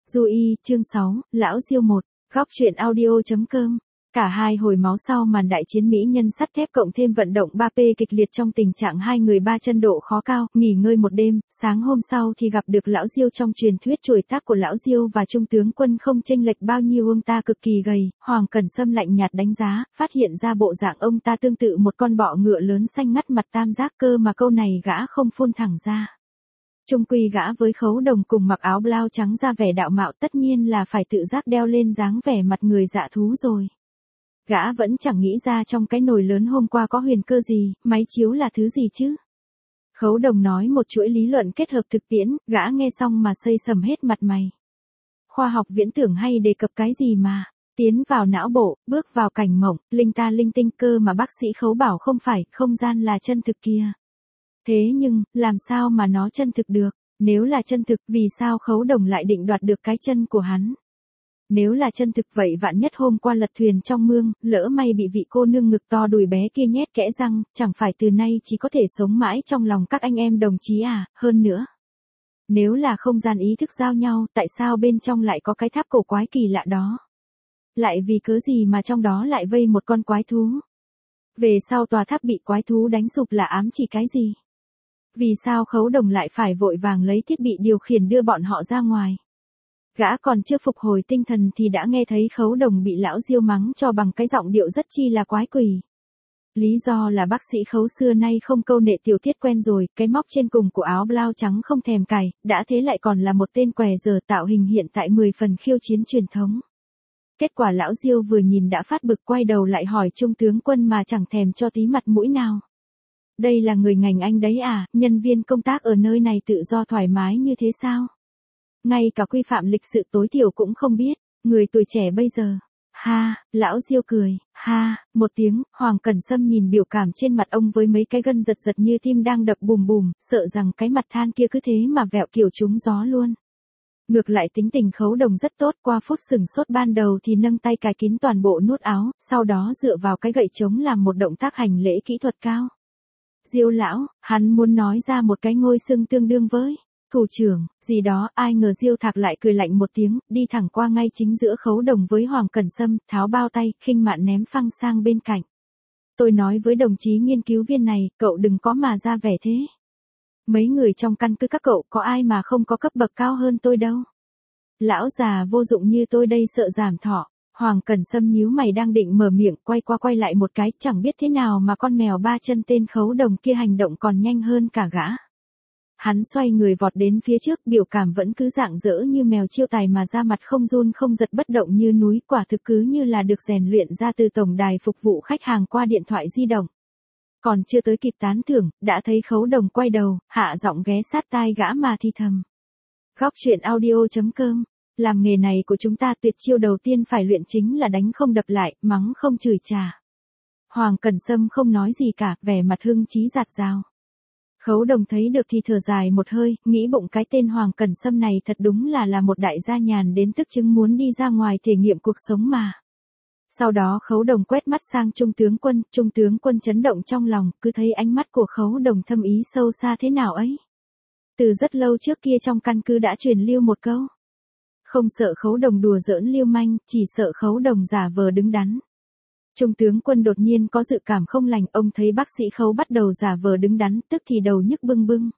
Du Y, chương 6, Lão Diêu 1, góc truyện audio.com. Cả hai hồi máu sau màn đại chiến mỹ nhân sắt thép cộng thêm vận động 3P kịch liệt trong tình trạng hai người ba chân độ khó cao, nghỉ ngơi một đêm, sáng hôm sau thì gặp được Lão Diêu trong truyền thuyết tuổi tác của Lão Diêu và Trung tướng Quân không chênh lệch bao nhiêu, ông ta cực kỳ gầy, Hoàng Cẩn Sâm lạnh nhạt đánh giá, phát hiện ra bộ dạng ông ta tương tự một con bọ ngựa lớn xanh ngắt mặt tam giác, cơ mà câu này gã không phun thẳng ra. Chung quy gã với Khấu Đồng cùng mặc áo blau trắng ra vẻ đạo mạo, tất nhiên là phải tự giác đeo lên dáng vẻ mặt người dạ thú rồi. Gã vẫn chẳng nghĩ ra trong cái nồi lớn hôm qua có huyền cơ gì, máy chiếu là thứ gì chứ. Khấu Đồng nói một chuỗi lý luận kết hợp thực tiễn, gã nghe xong mà xây sầm hết mặt mày. Khoa học viễn tưởng hay đề cập cái gì mà tiến vào não bộ, bước vào cảnh mộng, linh ta linh tinh, cơ mà bác sĩ Khấu bảo không phải, không gian là chân thực kia. Thế nhưng, làm sao mà nó chân thực được? Nếu là chân thực, vì sao Khấu Đồng lại định đoạt được cái chân của hắn? Nếu là chân thực vậy vạn nhất hôm qua lật thuyền trong mương, lỡ may bị vị cô nương ngực to đùi bé kia nhét kẽ răng, chẳng phải từ nay chỉ có thể sống mãi trong lòng các anh em đồng chí à, hơn nữa. Nếu là không gian ý thức giao nhau, tại sao bên trong lại có cái tháp cổ quái kỳ lạ đó? Lại vì cớ gì mà trong đó lại vây một con quái thú? Về sau tòa tháp bị quái thú đánh sụp là ám chỉ cái gì? Vì sao Khấu Đồng lại phải vội vàng lấy thiết bị điều khiển đưa bọn họ ra ngoài? Gã còn chưa phục hồi tinh thần thì đã nghe thấy Khấu Đồng bị Lão Diêu mắng cho bằng cái giọng điệu rất chi là quái quỷ. Lý do là bác sĩ Khấu xưa nay không câu nệ tiểu tiết quen rồi, cái móc trên cùng của áo blau trắng không thèm cài, đã thế lại còn là một tên què giờ tạo hình hiện tại 10 phần khiêu chiến truyền thống. Kết quả Lão Diêu vừa nhìn đã phát bực, quay đầu lại hỏi Trung tướng Quân mà chẳng thèm cho tí mặt mũi nào. Đây là người ngành anh đấy à, nhân viên công tác ở nơi này tự do thoải mái như thế sao? Ngay cả quy phạm lịch sự tối thiểu cũng không biết, người tuổi trẻ bây giờ. Ha, Lão Diêu cười, ha, một tiếng, Hoàng Cẩn Sâm nhìn biểu cảm trên mặt ông với mấy cái gân giật giật như tim đang đập bùm bùm, sợ rằng cái mặt than kia cứ thế mà vẹo kiểu trúng gió luôn. Ngược lại tính tình Khấu Đồng rất tốt, qua phút sửng sốt ban đầu thì nâng tay cài kín toàn bộ nút áo, sau đó dựa vào cái gậy trống làm một động tác hành lễ kỹ thuật cao. Diêu lão, hắn muốn nói ra một cái ngôi xưng tương đương với thủ trưởng, gì đó, ai ngờ Diêu Thạc lại cười lạnh một tiếng, đi thẳng qua ngay chính giữa Khấu Đồng với Hoàng Cẩn Sâm, tháo bao tay, khinh mạn ném phăng sang bên cạnh. Tôi nói với đồng chí nghiên cứu viên này, cậu đừng có mà ra vẻ thế. Mấy người trong căn cứ các cậu có ai mà không có cấp bậc cao hơn tôi đâu. Lão già vô dụng như tôi đây sợ giảm thọ. Hoàng Cẩn Sâm nhíu mày đang định mở miệng, quay qua quay lại một cái, chẳng biết thế nào mà con mèo ba chân tên Khấu Đồng kia hành động còn nhanh hơn cả gã. Hắn xoay người vọt đến phía trước, biểu cảm vẫn cứ rạng rỡ như mèo chiêu tài mà da mặt không run không giật, bất động như núi, quả thực cứ như là được rèn luyện ra từ tổng đài phục vụ khách hàng qua điện thoại di động. Còn chưa tới kịp tán thưởng, đã thấy Khấu Đồng quay đầu, hạ giọng ghé sát tai gã mà thì thầm. Góc truyện audio.com. Làm nghề này của chúng ta tuyệt chiêu đầu tiên phải luyện chính là đánh không đập lại, mắng không chửi trả. Hoàng Cẩn Sâm không nói gì cả, vẻ mặt hưng trí rạt rào. Khấu Đồng thấy được thì thở dài một hơi, nghĩ bụng cái tên Hoàng Cẩn Sâm này thật đúng là một đại gia nhàn đến tức chứng muốn đi ra ngoài thể nghiệm cuộc sống mà. Sau đó Khấu Đồng quét mắt sang Trung tướng Quân chấn động trong lòng, cứ thấy ánh mắt của Khấu Đồng thâm ý sâu xa thế nào ấy. Từ rất lâu trước kia trong căn cứ đã truyền lưu một câu. Không sợ Khấu Đồng đùa giỡn lưu manh, chỉ sợ Khấu Đồng giả vờ đứng đắn. Trung tướng Quân đột nhiên có dự cảm không lành, ông thấy bác sĩ Khấu bắt đầu giả vờ đứng đắn, tức thì đầu nhức bưng bưng.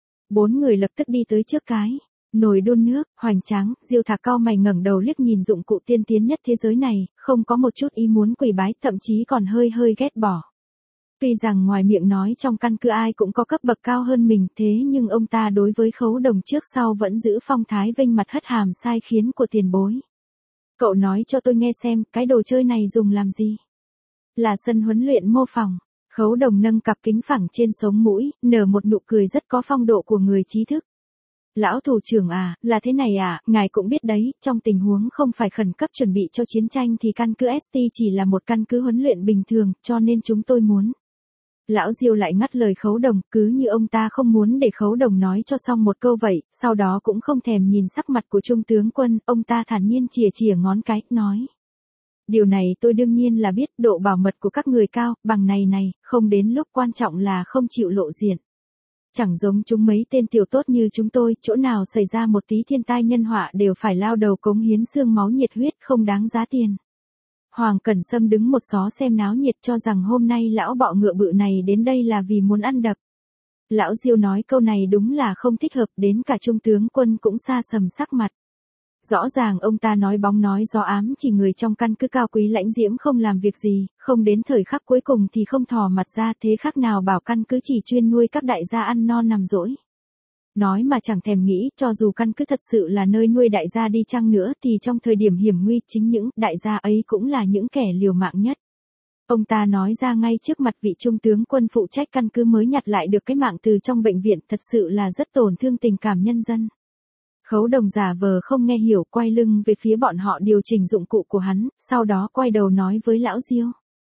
4 người lập tức đi tới trước cái nồi đun nước, hoành tráng. Diêu Thạc cau mày ngẩng đầu liếc nhìn dụng cụ tiên tiến nhất thế giới này, không có một chút ý muốn quỳ bái, thậm chí còn hơi ghét bỏ. Tuy rằng ngoài miệng nói trong căn cứ ai cũng có cấp bậc cao hơn mình, thế nhưng ông ta đối với Khấu Đồng trước sau vẫn giữ phong thái vênh mặt hất hàm sai khiến của tiền bối. Cậu nói cho tôi nghe xem, cái đồ chơi này dùng làm gì? Là sân huấn luyện mô phỏng. Khấu Đồng nâng cặp kính phẳng trên sống mũi, nở một nụ cười rất có phong độ của người trí thức. Lão thủ trưởng à, là thế này à, ngài cũng biết đấy, trong tình huống không phải khẩn cấp chuẩn bị cho chiến tranh thì căn cứ ST chỉ là một căn cứ huấn luyện bình thường, cho nên chúng tôi muốn. Lão Diêu lại ngắt lời Khấu Đồng, cứ như ông ta không muốn để Khấu Đồng nói cho xong một câu vậy, sau đó cũng không thèm nhìn sắc mặt của Trung tướng Quân, ông ta thản nhiên chìa ngón cái, nói. Điều này tôi đương nhiên là biết, độ bảo mật của các người cao, bằng này, không đến lúc quan trọng là không chịu lộ diện. Chẳng giống chúng mấy tên tiểu tốt như chúng tôi, chỗ nào xảy ra một tí thiên tai nhân họa đều phải lao đầu cống hiến xương máu nhiệt huyết không đáng giá tiền. Hoàng Cẩn Sâm đứng một xó xem náo nhiệt cho rằng hôm nay lão bọ ngựa bự này đến đây là vì muốn ăn đập. Lão Diêu nói câu này đúng là không thích hợp, đến cả trung tướng Quân cũng xa sầm sắc mặt. Rõ ràng ông ta nói bóng nói gió ám chỉ người trong căn cứ cao quý lãnh diễm không làm việc gì, không đến thời khắc cuối cùng thì không thò mặt ra, thế khác nào bảo căn cứ chỉ chuyên nuôi các đại gia ăn no nằm dỗi. Nói mà chẳng thèm nghĩ, cho dù căn cứ thật sự là nơi nuôi đại gia đi chăng nữa thì trong thời điểm hiểm nguy chính những đại gia ấy cũng là những kẻ liều mạng nhất. Ông ta nói ra ngay trước mặt vị trung tướng Quân phụ trách căn cứ mới nhặt lại được cái mạng từ trong bệnh viện, thật sự là rất tổn thương tình cảm nhân dân. Khấu Đồng giả vờ không nghe hiểu, quay lưng về phía bọn họ điều chỉnh dụng cụ của hắn, sau đó quay đầu nói với lão Diêu.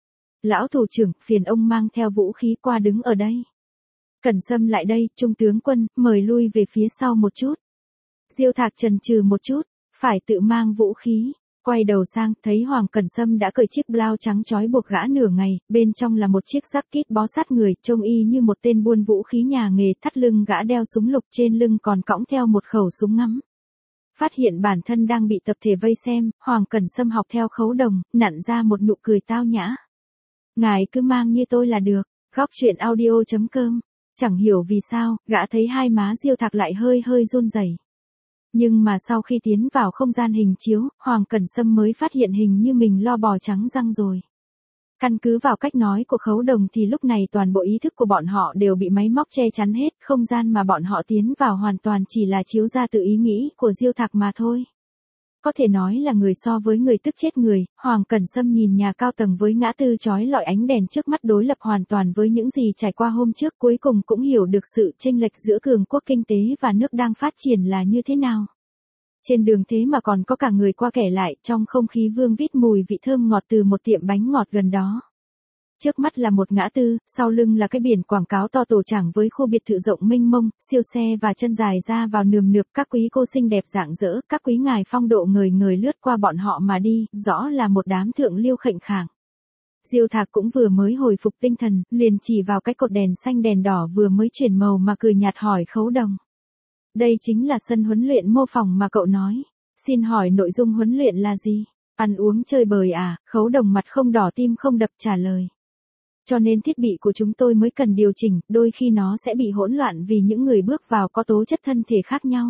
Lão thủ trưởng, phiền ông mang theo vũ khí qua đứng ở đây. Cẩn Sâm lại đây, trung tướng Quân, mời lui về phía sau một chút. Diêu Thạc chần chừ một chút, phải tự mang vũ khí. Quay đầu sang, thấy Hoàng Cẩn Sâm đã cởi chiếc blau trắng trói buộc gã nửa ngày, bên trong là một chiếc jacket bó sát người, trông y như một tên buôn vũ khí nhà nghề, thắt lưng gã đeo súng lục, trên lưng còn cõng theo một khẩu súng ngắm. Phát hiện bản thân đang bị tập thể vây xem, Hoàng Cẩn Sâm học theo Khấu Đồng, nặn ra một nụ cười tao nhã. Ngài cứ mang như tôi là được. Góc truyện audio.com. Chẳng hiểu vì sao, gã thấy hai má Diêu Thạc lại hơi run rẩy. Nhưng mà sau khi tiến vào không gian hình chiếu, Hoàng Cẩn Sâm mới phát hiện hình như mình lo bò trắng răng rồi. Căn cứ vào cách nói của Khấu Đồng thì lúc này toàn bộ ý thức của bọn họ đều bị máy móc che chắn hết, không gian mà bọn họ tiến vào hoàn toàn chỉ là chiếu ra từ ý nghĩ của Diêu Thạc mà thôi. Có thể nói là người so với người tức chết người, Hoàng Cẩn Sâm nhìn nhà cao tầng với ngã tư chói lọi ánh đèn trước mắt đối lập hoàn toàn với những gì trải qua hôm trước, cuối cùng cũng hiểu được sự chênh lệch giữa cường quốc kinh tế và nước đang phát triển là như thế nào. Trên đường thế mà còn có cả người qua kẻ lại, trong không khí vương vít mùi vị thơm ngọt từ một tiệm bánh ngọt gần đó. Trước mắt là một ngã tư, sau lưng là cái biển quảng cáo to tổ chảng với khu biệt thự rộng mênh mông, siêu xe và chân dài ra vào nườm nượp, các quý cô xinh đẹp rạng rỡ, các quý ngài phong độ ngời ngời lướt qua bọn họ mà đi, rõ là một đám thượng lưu khệnh khạng. Diêu Thạc cũng vừa mới hồi phục tinh thần, liền chỉ vào cái cột đèn xanh đèn đỏ vừa mới chuyển màu mà cười nhạt hỏi Khấu Đồng. Đây chính là sân huấn luyện mô phỏng mà cậu nói. Xin hỏi nội dung huấn luyện là gì? Ăn uống chơi bời à? Khấu Đồng mặt không đỏ tim không đập trả lời. Cho nên thiết bị của chúng tôi mới cần điều chỉnh, đôi khi nó sẽ bị hỗn loạn vì những người bước vào có tố chất thân thể khác nhau.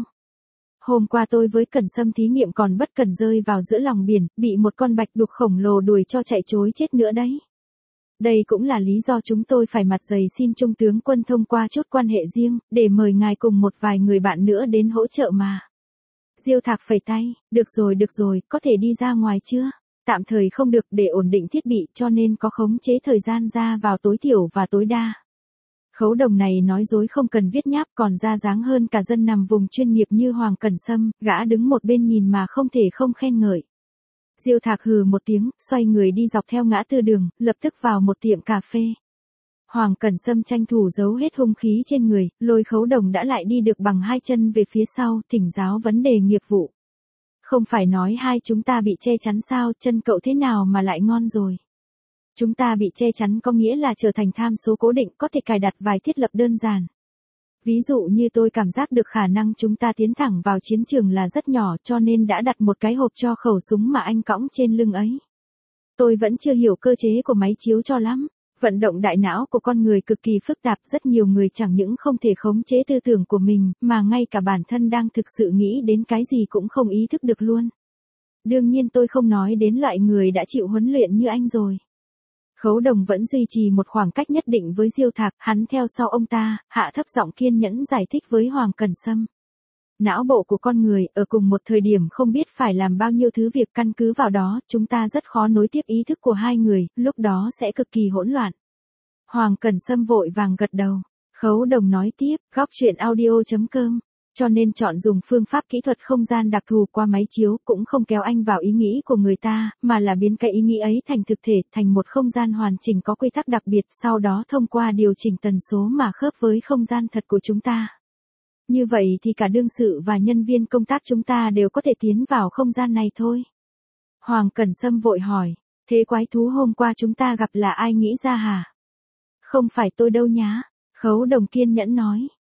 Hôm qua tôi với Cẩn Sâm thí nghiệm còn bất cẩn rơi vào giữa lòng biển, bị một con bạch đục khổng lồ đuổi cho chạy trối chết nữa đấy. Đây cũng là lý do chúng tôi phải mặt dày xin Trung tướng Quân thông qua chút quan hệ riêng, để mời ngài cùng một vài người bạn nữa đến hỗ trợ mà. Diêu Thạc phẩy tay, được rồi, có thể đi ra ngoài chưa? Tạm thời không được, để ổn định thiết bị cho nên có khống chế thời gian ra vào tối thiểu và tối đa. Khấu Đồng này nói dối không cần viết nháp, còn ra dáng hơn cả dân nằm vùng chuyên nghiệp như Hoàng Cẩn Sâm, gã đứng một bên nhìn mà không thể không khen ngợi. Diêu Thạc hừ một tiếng, xoay người đi dọc theo ngã tư đường, lập tức vào một tiệm cà phê. Hoàng Cẩn Sâm tranh thủ giấu hết hung khí trên người, lôi Khấu Đồng đã lại đi được bằng hai chân về phía sau, thỉnh giáo vấn đề nghiệp vụ. Không phải nói hai chúng ta bị che chắn sao, chân cậu thế nào mà lại ngon rồi. Chúng ta bị che chắn có nghĩa là trở thành tham số cố định, có thể cài đặt vài thiết lập đơn giản. Ví dụ như tôi cảm giác được khả năng chúng ta tiến thẳng vào chiến trường là rất nhỏ, cho nên đã đặt một cái hộp cho khẩu súng mà anh cõng trên lưng ấy. Tôi vẫn chưa hiểu cơ chế của máy chiếu cho lắm. Vận động đại não của con người cực kỳ phức tạp, rất nhiều người chẳng những không thể khống chế tư tưởng của mình, mà ngay cả bản thân đang thực sự nghĩ đến cái gì cũng không ý thức được luôn. Đương nhiên tôi không nói đến loại người đã chịu huấn luyện như anh rồi. Khấu Đồng vẫn duy trì một khoảng cách nhất định với Diêu Thạc, hắn theo sau ông ta, hạ thấp giọng kiên nhẫn giải thích với Hoàng Cẩn Sâm. Não bộ của con người, ở cùng một thời điểm không biết phải làm bao nhiêu thứ việc, căn cứ vào đó, chúng ta rất khó nối tiếp ý thức của hai người, lúc đó sẽ cực kỳ hỗn loạn. Hoàng Cẩn Sâm vội vàng gật đầu. Khấu Đồng nói tiếp, góc truyện audio.com. Cho nên chọn dùng phương pháp kỹ thuật không gian đặc thù qua máy chiếu, cũng không kéo anh vào ý nghĩ của người ta, mà là biến cái ý nghĩ ấy thành thực thể, thành một không gian hoàn chỉnh có quy tắc đặc biệt, sau đó thông qua điều chỉnh tần số mà khớp với không gian thật của chúng ta. Như vậy thì cả đương sự và nhân viên công tác chúng ta đều có thể tiến vào không gian này thôi. Hoàng Cẩn Sâm vội hỏi, thế quái thú hôm qua chúng ta gặp là ai nghĩ ra hả? Không phải tôi đâu nhá. Khấu Đồng kiên nhẫn nói,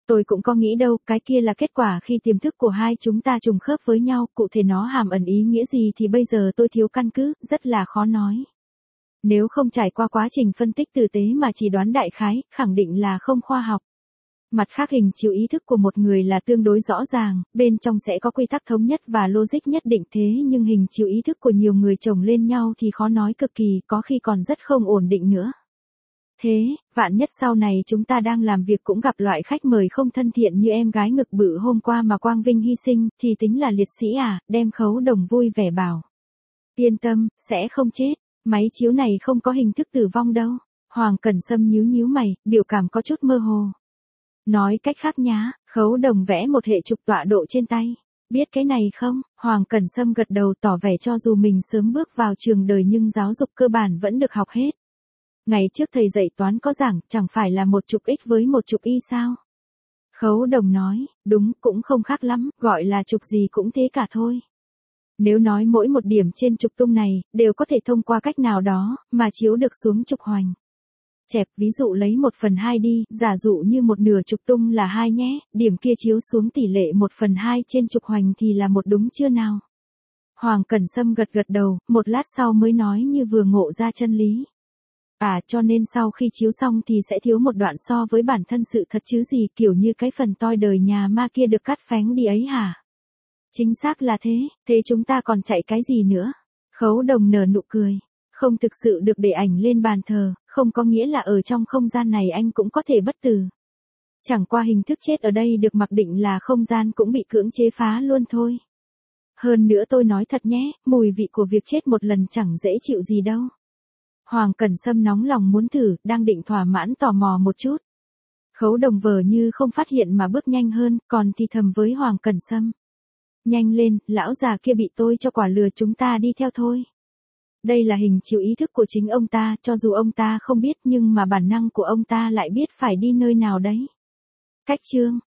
Tôi cũng có nghĩ đâu, cái kia là kết quả khi tiềm thức của hai chúng ta trùng khớp với nhau, cụ thể nó hàm ẩn ý nghĩa gì thì bây giờ tôi thiếu căn cứ, rất là khó nói. Nếu không trải qua quá trình phân tích tử tế mà chỉ đoán đại khái, khẳng định là không khoa học. Mặt khác hình chiếu ý thức của một người là tương đối rõ ràng, bên trong sẽ có quy tắc thống nhất và logic nhất định thế nhưng hình chiếu ý thức của nhiều người chồng lên nhau thì khó nói cực kỳ, có khi còn rất không ổn định nữa. Thế, vạn nhất sau này chúng ta đang làm việc cũng gặp loại khách mời không thân thiện như em gái ngực bự hôm qua mà Quang Vinh hy sinh, thì tính là liệt sĩ à, đem Khấu Đồng vui vẻ bảo. Yên tâm, sẽ không chết, máy chiếu này không có hình thức tử vong đâu. Hoàng Cẩn Sâm nhíu nhíu mày, biểu cảm có chút mơ hồ. Nói cách khác nhá, Khấu Đồng vẽ một hệ trục tọa độ trên tay. Biết cái này không? Hoàng Cẩn Sâm gật đầu tỏ vẻ cho dù mình sớm bước vào trường đời nhưng giáo dục cơ bản vẫn được học hết. Ngày trước thầy dạy toán có giảng, chẳng phải là một trục x với một trục y sao? Khấu Đồng nói, đúng, cũng không khác lắm, gọi là trục gì cũng thế cả thôi. Nếu nói mỗi một điểm trên trục tung này, đều có thể thông qua cách nào đó, mà chiếu được xuống trục hoành. Chẹp, ví dụ lấy 1/2 đi, giả dụ như một nửa trục tung là 2 nhé, điểm kia chiếu xuống tỷ lệ 1/2 trên trục hoành thì là một đúng chưa nào? Hoàng Cẩn Sâm gật gật đầu, một lát sau mới nói như vừa ngộ ra chân lý. À, cho nên sau khi chiếu xong thì sẽ thiếu một đoạn so với bản thân sự thật chứ gì, kiểu như cái phần toi đời nhà ma kia được cắt phánh đi ấy hả? Chính xác là thế, thế chúng ta còn chạy cái gì nữa? Khấu Đồng nở nụ cười. Không thực sự được để ảnh lên bàn thờ, không có nghĩa là ở trong không gian này anh cũng có thể bất tử. Chẳng qua hình thức chết ở đây được mặc định là không gian cũng bị cưỡng chế phá luôn thôi. Hơn nữa tôi nói thật nhé, mùi vị của việc chết một lần chẳng dễ chịu gì đâu. Hoàng Cẩn Sâm nóng lòng muốn thử, đang định thỏa mãn tò mò một chút. Khấu Đồng vờ như không phát hiện mà bước nhanh hơn, còn thì thầm với Hoàng Cẩn Sâm. Nhanh lên, lão già kia bị tôi cho quả lừa, chúng ta đi theo thôi. Đây là hình chiếu ý thức của chính ông ta, cho dù ông ta không biết nhưng mà bản năng của ông ta lại biết phải đi nơi nào đấy. Cách chương